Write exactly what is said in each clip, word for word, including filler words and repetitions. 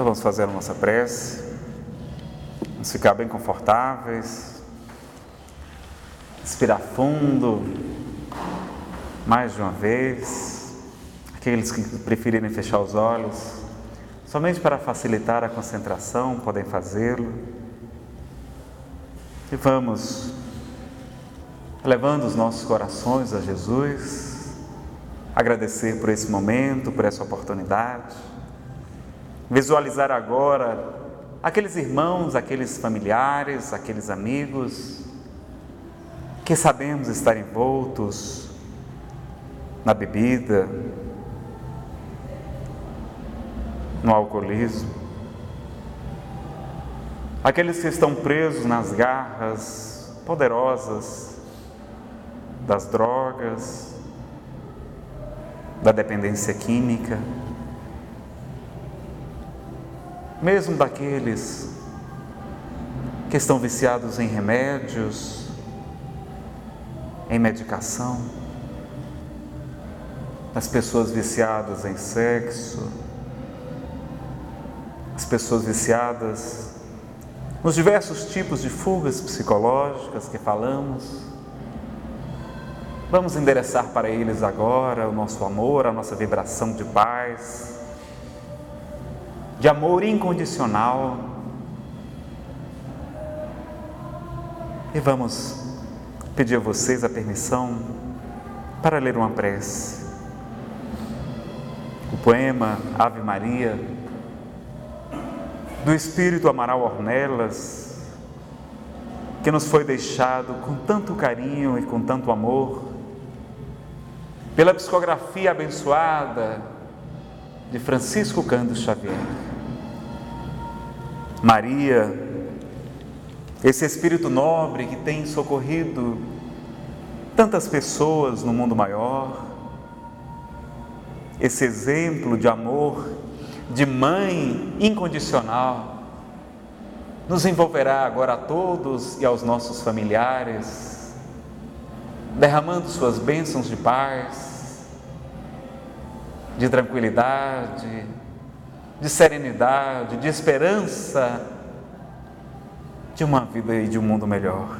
Então vamos fazer a nossa prece, vamos ficar bem confortáveis, respirar fundo, mais de uma vez. Aqueles que preferirem fechar os olhos, somente para facilitar a concentração, podem fazê-lo. E vamos elevando os nossos corações a Jesus, agradecer por esse momento, por essa oportunidade, visualizar agora aqueles irmãos, aqueles familiares, aqueles amigos que sabemos estar envoltos na bebida, no alcoolismo, aqueles que estão presos nas garras poderosas das drogas, da dependência química, mesmo daqueles que estão viciados em remédios, em medicação, das pessoas viciadas em sexo, as pessoas viciadas nos diversos tipos de fugas psicológicas que falamos. Vamos endereçar para eles agora o nosso amor, a nossa vibração de paz, de amor incondicional. E vamos pedir a vocês a permissão para ler uma prece. O poema Ave Maria, do Espírito Amaral Ornelas, que nos foi deixado com tanto carinho e com tanto amor, pela psicografia abençoada de Francisco Cândido Xavier. Maria, esse Espírito nobre que tem socorrido tantas pessoas no mundo maior, esse exemplo de amor, de mãe incondicional, nos envolverá agora a todos e aos nossos familiares, derramando suas bênçãos de paz, de tranquilidade, de serenidade, de esperança, de uma vida e de um mundo melhor.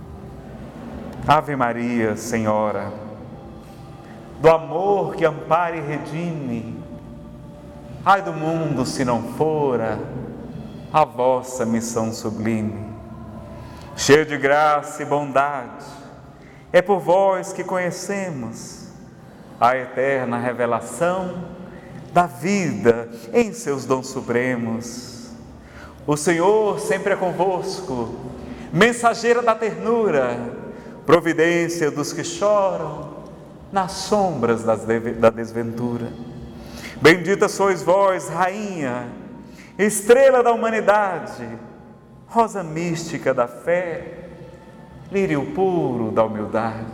Ave Maria, Senhora, do amor que ampara e redime, ai do mundo se não fora a vossa missão sublime. Cheio de graça e bondade, é por vós que conhecemos a eterna revelação da vida em seus dons supremos. O Senhor sempre é convosco, mensageira da ternura, providência dos que choram nas sombras das de, da desventura. Bendita sois vós, Rainha, estrela da humanidade, rosa mística da fé, lírio puro da humildade.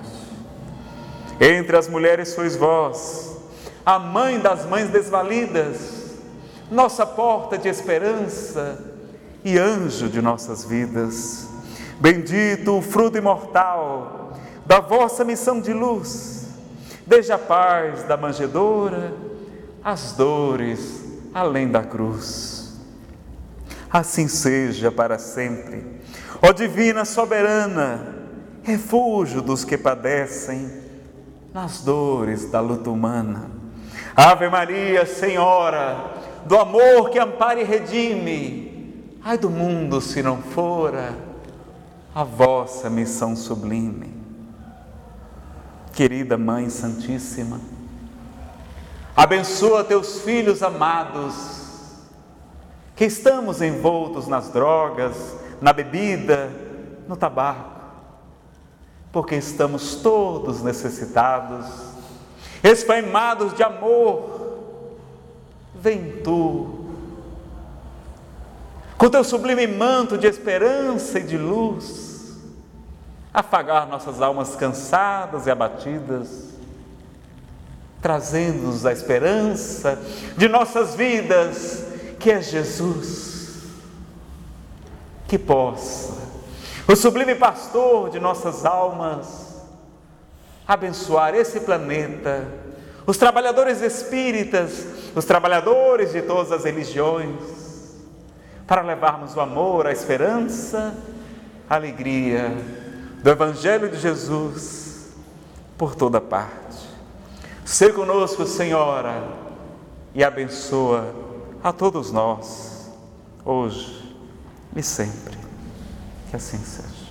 Entre as mulheres sois vós, a mãe das mães desvalidas, nossa porta de esperança e anjo de nossas vidas. Bendito o fruto imortal da vossa missão de luz, desde a paz da manjedoura, as dores além da cruz. Assim seja para sempre, ó Divina Soberana, refúgio dos que padecem nas dores da luta humana. Ave Maria, Senhora, do amor que ampara e redime, ai do mundo se não fora a vossa missão sublime. Querida Mãe Santíssima, abençoa teus filhos amados, que estamos envoltos nas drogas, na bebida, no tabaco, porque estamos todos necessitados, esfaimados de amor. Vem tu, com teu sublime manto de esperança e de luz, afagar nossas almas cansadas e abatidas, trazendo-nos a esperança de nossas vidas, que é Jesus. Que possa o sublime pastor de nossas almas abençoar esse planeta, os trabalhadores espíritas, os trabalhadores de todas as religiões, para levarmos o amor, a esperança, a alegria do Evangelho de Jesus por toda parte. Seja conosco, Senhora, e abençoa a todos nós, hoje e sempre. Que assim seja.